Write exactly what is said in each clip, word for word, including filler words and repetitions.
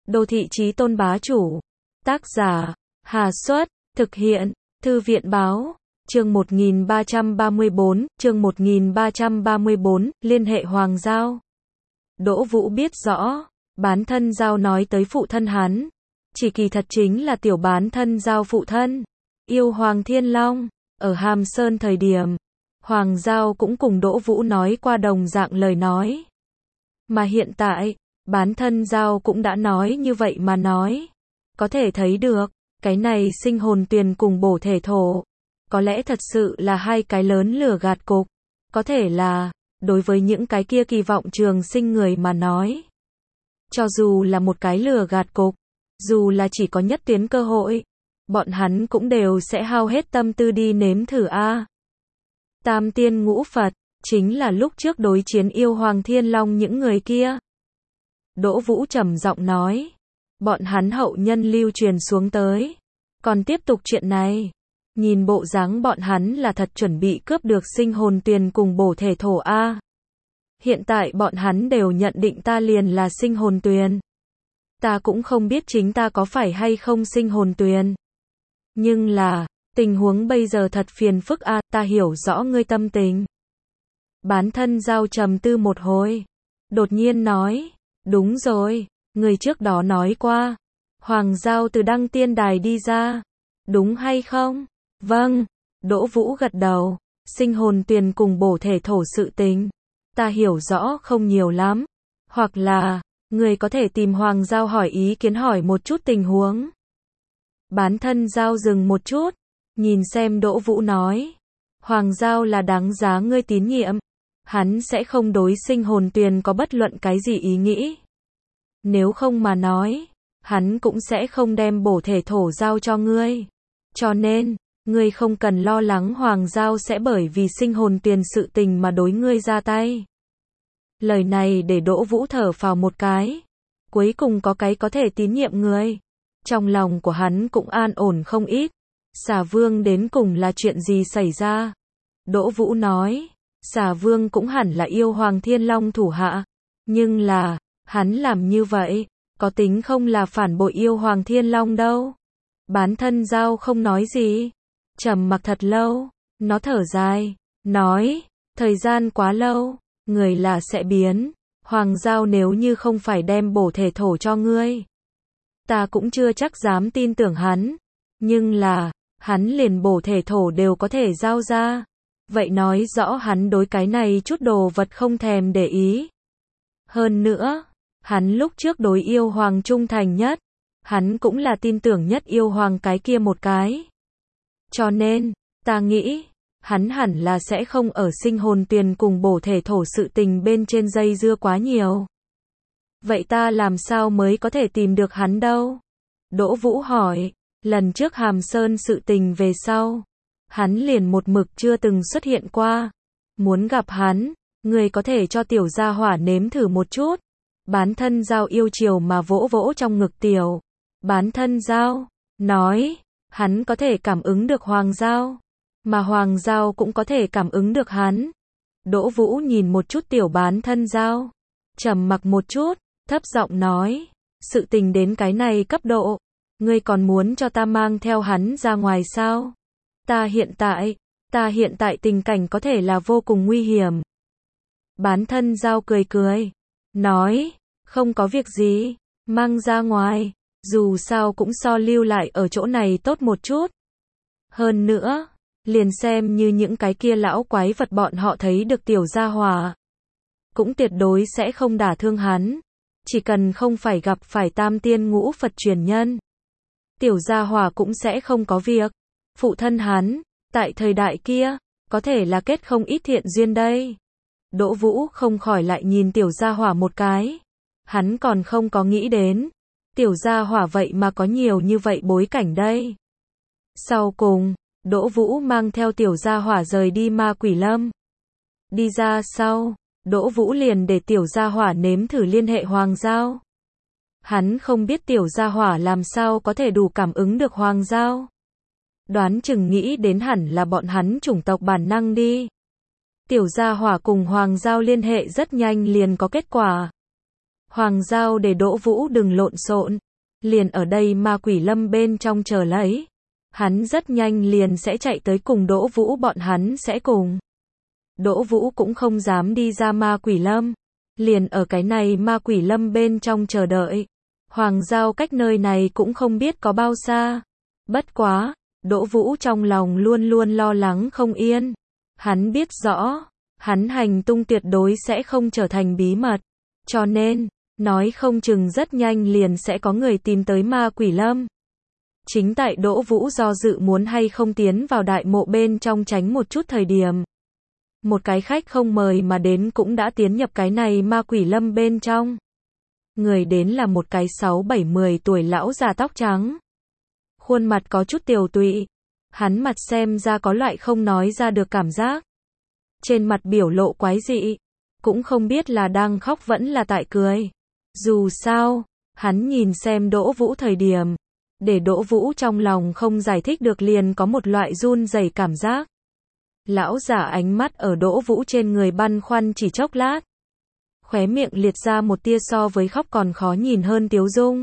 Đô thị chí tôn bá chủ. Tác giả, Hà Xuất, thực hiện, Thư viện báo. Chương một nghìn ba trăm ba mươi bốn, chương một nghìn ba trăm ba mươi bốn, liên hệ Hoàng Giao. Đỗ Vũ biết rõ, bán thân Giao nói tới phụ thân hắn, chỉ kỳ thật chính là tiểu bán thân Giao phụ thân, yêu Hoàng Thiên Long. Ở Hàm Sơn thời điểm, Hoàng Giao cũng cùng Đỗ Vũ nói qua đồng dạng lời nói. Mà hiện tại, bán thân Giao cũng đã nói như vậy mà nói. Có thể thấy được, cái này sinh hồn tuyền cùng bổ thể thổ, có lẽ thật sự là hai cái lớn lửa gạt cục. Có thể là, đối với những cái kia kỳ vọng trường sinh người mà nói, cho dù là một cái lửa gạt cục, dù là chỉ có nhất tuyến cơ hội, bọn hắn cũng đều sẽ hao hết tâm tư đi nếm thử a. Tam tiên ngũ Phật, chính là lúc trước đối chiến yêu Hoàng Thiên Long những người kia. Đỗ Vũ trầm giọng nói, bọn hắn hậu nhân lưu truyền xuống tới, còn tiếp tục chuyện này. Nhìn bộ dáng bọn hắn là thật chuẩn bị cướp được sinh hồn tuyền cùng bổ thể thổ a. Hiện tại bọn hắn đều nhận định ta liền là sinh hồn tuyền. Ta cũng không biết chính ta có phải hay không sinh hồn tuyền. Nhưng là, tình huống bây giờ thật phiền phức a, ta hiểu rõ ngươi tâm tình. Bán thân Giao trầm tư một hồi, đột nhiên nói, đúng rồi, người trước đó nói qua, Hoàng Giao từ Đăng Tiên Đài đi ra, đúng hay không? Vâng, Đỗ Vũ gật đầu, sinh hồn tuyền cùng bổ thể thổ sự tình, ta hiểu rõ không nhiều lắm, hoặc là, người có thể tìm Hoàng Giao hỏi ý kiến hỏi một chút tình huống. Bán thân Giao dừng một chút, nhìn xem Đỗ Vũ nói, Hoàng Giao là đáng giá ngươi tín nhiệm, hắn sẽ không đối sinh hồn tuyền có bất luận cái gì ý nghĩ. Nếu không mà nói, hắn cũng sẽ không đem bổ thể thổ giao cho ngươi. Cho nên, ngươi không cần lo lắng Hoàng Giao sẽ bởi vì sinh hồn tuyền sự tình mà đối ngươi ra tay. Lời này để Đỗ Vũ thở phào một cái. Cuối cùng có cái có thể tín nhiệm người. Trong lòng của hắn cũng an ổn không ít. Xà Vương đến cùng là chuyện gì xảy ra? Đỗ Vũ nói, Xà Vương cũng hẳn là yêu Hoàng Thiên Long thủ hạ. Nhưng là, hắn làm như vậy, có tính không là phản bội yêu Hoàng Thiên Long đâu. Bán thân Giao không nói gì. Trầm mặc thật lâu, nó thở dài, nói, thời gian quá lâu, người là sẽ biến. Hoàng Giao nếu như không phải đem bổ thể thổ cho ngươi, ta cũng chưa chắc dám tin tưởng hắn. Nhưng là, hắn liền bổ thể thổ đều có thể giao ra. Vậy nói rõ hắn đối cái này chút đồ vật không thèm để ý. Hơn nữa, hắn lúc trước đối yêu Hoàng trung thành nhất, hắn cũng là tin tưởng nhất yêu Hoàng cái kia một cái. Cho nên, ta nghĩ, hắn hẳn là sẽ không ở sinh hồn tuyền cùng bổ thể thổ sự tình bên trên dây dưa quá nhiều. Vậy ta làm sao mới có thể tìm được hắn đâu? Đỗ Vũ hỏi, lần trước Hàm Sơn sự tình về sau, hắn liền một mực chưa từng xuất hiện qua. Muốn gặp hắn, người có thể cho tiểu gia hỏa nếm thử một chút. Bán thân Giao yêu chiều mà vỗ vỗ trong ngực tiểu. Bán thân Giao, nói, hắn có thể cảm ứng được Hoàng Giao, mà Hoàng Giao cũng có thể cảm ứng được hắn. Đỗ Vũ nhìn một chút tiểu bán thân Giao, trầm mặc một chút, thấp giọng nói, sự tình đến cái này cấp độ, ngươi còn muốn cho ta mang theo hắn ra ngoài sao? Ta hiện tại, ta hiện tại tình cảnh có thể là vô cùng nguy hiểm. Bán thân Giao cười cười, nói, không có việc gì, mang ra ngoài, dù sao cũng so lưu lại ở chỗ này tốt một chút. Hơn nữa, liền xem như những cái kia lão quái vật bọn họ thấy được tiểu gia hỏa, cũng tuyệt đối sẽ không đả thương hắn. Chỉ cần không phải gặp phải tam tiên ngũ Phật truyền nhân, tiểu gia hỏa cũng sẽ không có việc. Phụ thân hắn, tại thời đại kia, có thể là kết không ít thiện duyên đây. Đỗ Vũ không khỏi lại nhìn tiểu gia hỏa một cái. Hắn còn không có nghĩ đến, tiểu gia hỏa vậy mà có nhiều như vậy bối cảnh đây. Sau cùng, Đỗ Vũ mang theo tiểu gia hỏa rời đi Ma Quỷ Lâm. Đi ra sau, Đỗ Vũ liền để tiểu gia hỏa nếm thử liên hệ Hoàng Giao. Hắn không biết tiểu gia hỏa làm sao có thể đủ cảm ứng được Hoàng Giao. Đoán chừng nghĩ đến hẳn là bọn hắn chủng tộc bản năng đi. Tiểu gia hỏa cùng Hoàng Giao liên hệ rất nhanh liền có kết quả. Hoàng Giao để Đỗ Vũ đừng lộn xộn, liền ở đây ma quỷ lâm bên trong chờ lấy. Hắn rất nhanh liền sẽ chạy tới cùng Đỗ Vũ bọn hắn sẽ cùng. Đỗ Vũ cũng không dám đi ra ma quỷ lâm, liền ở cái này ma quỷ lâm bên trong chờ đợi. Hoàng Giao cách nơi này cũng không biết có bao xa. Bất quá, Đỗ Vũ trong lòng luôn luôn lo lắng không yên. Hắn biết rõ, hắn hành tung tuyệt đối sẽ không trở thành bí mật. Cho nên, nói không chừng rất nhanh liền sẽ có người tìm tới ma quỷ lâm. Chính tại Đỗ Vũ do dự muốn hay không tiến vào đại mộ bên trong tránh một chút thời điểm. Một cái khách không mời mà đến cũng đã tiến nhập cái này ma quỷ lâm bên trong. Người đến là một cái sáu bảy mười tuổi lão già tóc trắng. Khuôn mặt có chút tiều tụy. Hắn mặt xem ra có loại không nói ra được cảm giác. Trên mặt biểu lộ quái dị. Cũng không biết là đang khóc vẫn là tại cười. Dù sao, hắn nhìn xem Đỗ Vũ thời điểm. Để Đỗ Vũ trong lòng không giải thích được liền có một loại run rẩy cảm giác. Lão giả ánh mắt ở Đỗ Vũ trên người băn khoăn chỉ chốc lát. Khóe miệng liệt ra một tia so với khóc còn khó nhìn hơn tiếu dung.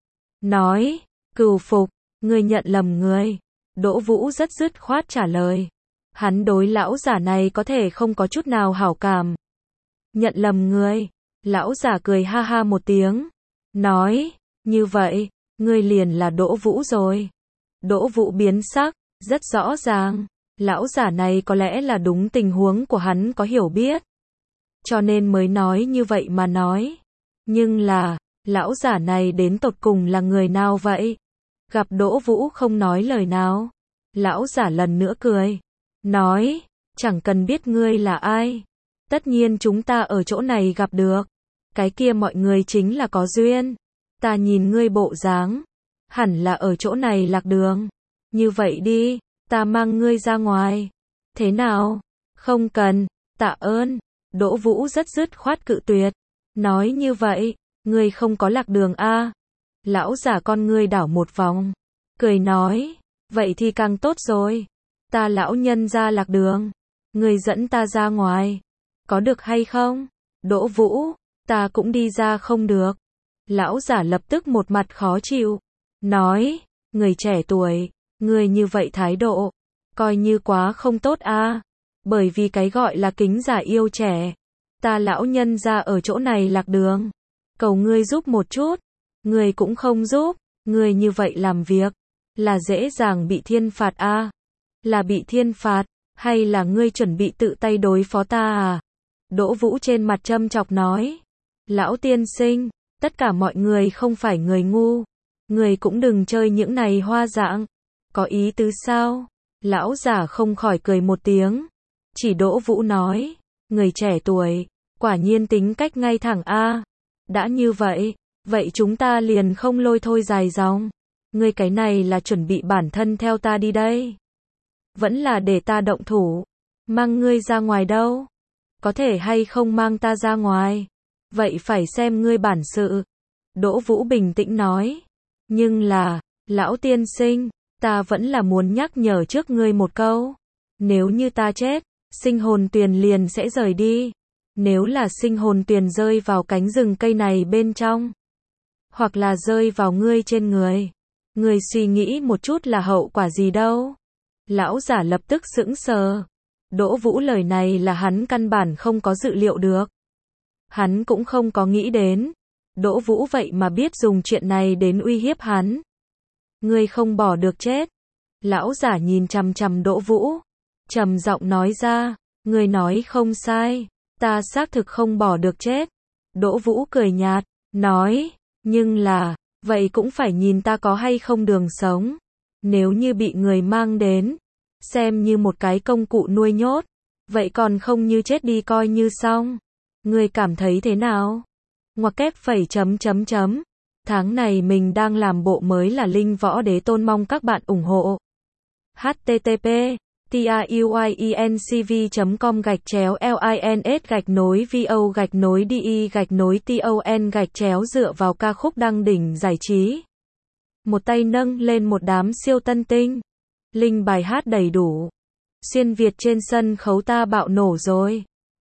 Nói, cừu phục, ngươi nhận lầm người. Đỗ Vũ rất dứt khoát trả lời. Hắn đối lão giả này có thể không có chút nào hảo cảm. Nhận lầm người. Lão giả cười ha ha một tiếng. Nói, như vậy, ngươi liền là Đỗ Vũ rồi. Đỗ Vũ biến sắc, rất rõ ràng. Lão giả này có lẽ là đúng tình huống của hắn có hiểu biết. Cho nên mới nói như vậy mà nói. Nhưng là, lão giả này đến tột cùng là người nào vậy? Gặp Đỗ Vũ không nói lời nào. Lão giả lần nữa cười. Nói, chẳng cần biết ngươi là ai. Tất nhiên chúng ta ở chỗ này gặp được. Cái kia mọi người chính là có duyên. Ta nhìn ngươi bộ dáng. Hẳn là ở chỗ này lạc đường. Như vậy đi, ta mang ngươi ra ngoài. Thế nào? Không cần, tạ ơn. Đỗ Vũ rất dứt khoát cự tuyệt. Nói như vậy, ngươi không có lạc đường a? Lão giả con ngươi đảo một vòng. Cười nói, vậy thì càng tốt rồi. Ta lão nhân ra lạc đường. Ngươi dẫn ta ra ngoài. Có được hay không? Đỗ Vũ, ta cũng đi ra không được. Lão giả lập tức một mặt khó chịu. Nói, người trẻ tuổi, ngươi như vậy thái độ. Coi như quá không tốt a. Bởi vì cái gọi là kính già yêu trẻ. Ta lão nhân ra ở chỗ này lạc đường. Cầu ngươi giúp một chút. Ngươi cũng không giúp. Ngươi như vậy làm việc. Là dễ dàng bị thiên phạt a. Là bị thiên phạt. Hay là ngươi chuẩn bị tự tay đối phó ta à? Đỗ Vũ trên mặt châm chọc nói. Lão tiên sinh, tất cả mọi người không phải người ngu. Người cũng đừng chơi những này hoa dạng. Có ý tứ sao? Lão giả không khỏi cười một tiếng. Chỉ Đỗ Vũ nói. Người trẻ tuổi, quả nhiên tính cách ngay thẳng a. Đã như vậy, vậy chúng ta liền không lôi thôi dài dòng. Ngươi cái này là chuẩn bị bản thân theo ta đi đây. Vẫn là để ta động thủ. Mang ngươi ra ngoài đâu? Có thể hay không mang ta ra ngoài? Vậy phải xem ngươi bản sự. Đỗ Vũ bình tĩnh nói. Nhưng là, lão tiên sinh, ta vẫn là muốn nhắc nhở trước ngươi một câu. Nếu như ta chết, sinh hồn tuyền liền sẽ rời đi. Nếu là sinh hồn tuyền rơi vào cánh rừng cây này bên trong, hoặc là rơi vào ngươi trên người, ngươi suy nghĩ một chút là hậu quả gì đâu. Lão giả lập tức sững sờ. Đỗ Vũ lời này là hắn căn bản không có dự liệu được. Hắn cũng không có nghĩ đến. Đỗ Vũ vậy mà biết dùng chuyện này đến uy hiếp hắn. Ngươi không bỏ được chết. Lão giả nhìn chằm chằm Đỗ Vũ. Trầm giọng nói ra. Ngươi nói không sai. Ta xác thực không bỏ được chết. Đỗ Vũ cười nhạt. Nói. Nhưng là. Vậy cũng phải nhìn ta có hay không đường sống. Nếu như bị người mang đến. Xem như một cái công cụ nuôi nhốt. Vậy còn không như chết đi coi như xong. Ngươi cảm thấy thế nào? Ngoặc kép phẩy chấm chấm chấm. Tháng này mình đang làm bộ mới là Linh Võ Đế Tôn, mong các bạn ủng hộ. H T T P TIUYENCV chấm com gạch chéo LINS gạch nối VO gạch nối DE gạch nối TON gạch chéo dựa vào ca khúc đăng đỉnh giải trí. Một tay nâng lên một đám siêu tân tinh. Linh bài hát đầy đủ. Xuyên Việt trên sân khấu ta bạo nổ rồi.